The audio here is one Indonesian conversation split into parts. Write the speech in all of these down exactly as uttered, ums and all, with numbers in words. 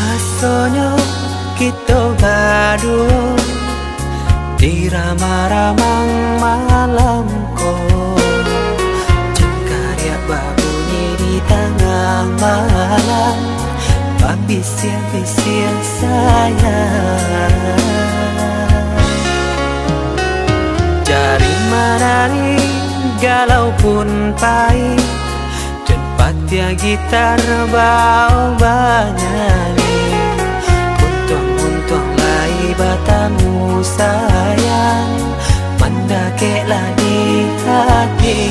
Rasanya kita berdua di ramang-ramang malamku, cengkarya berbunyi di tengah malam, babisir-bisir sayang. Jari menari galau pun pahit, tempatnya gitar bau bernyanyi. Untung-untung lai batamu sayang, mendakeklah di hati.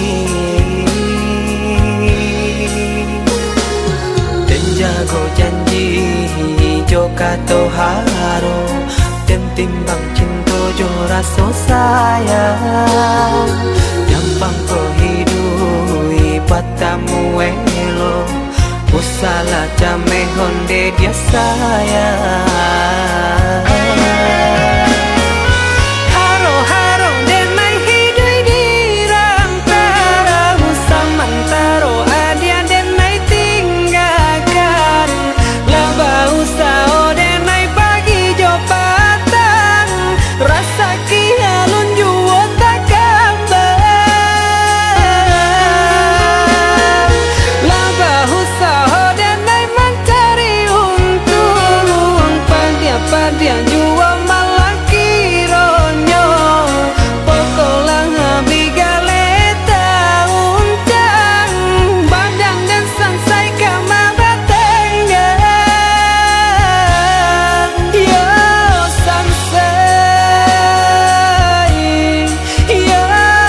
Dan jago janji joka toharo, dan timbang cinta jo rasa sayang. Gampang ko hidui patamu elo, usala jame honde dia sayang. Haro haro den mai hidui di rantara, usamantaro adia den mai tinggalkan. Laba usao den mai pagi jo patang, rasa kialun juo tak kabar. Laba usao den mai mencari untung, padia-padia juo malah kironyo. Pokolang bigaleta uncang, badang dan sansai kama batenggang. Yo sansai, yo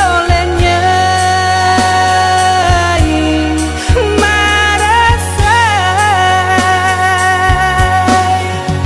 lenyai, marasai.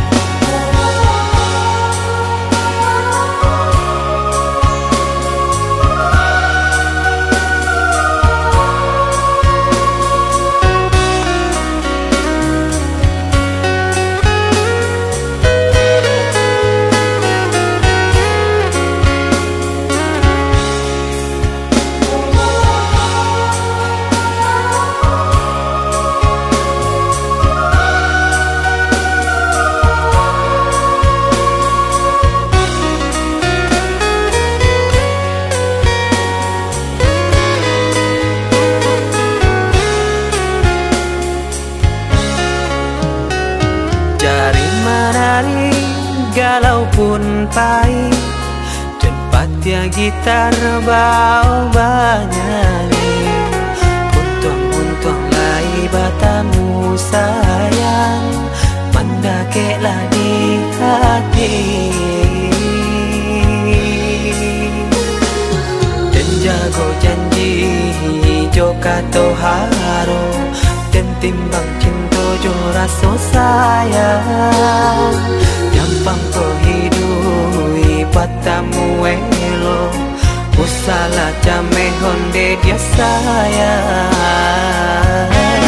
Jari menari galau pun pahit, tempatnya gitar bau bernyanyi. Untung-untung lai batamu sayang, mendakeklah di hati. Dan jago janji joka toharo, dan timbang cinta jo rasa sayang. Gampang ko hidui patamu elo, usala jame honde dia sayang.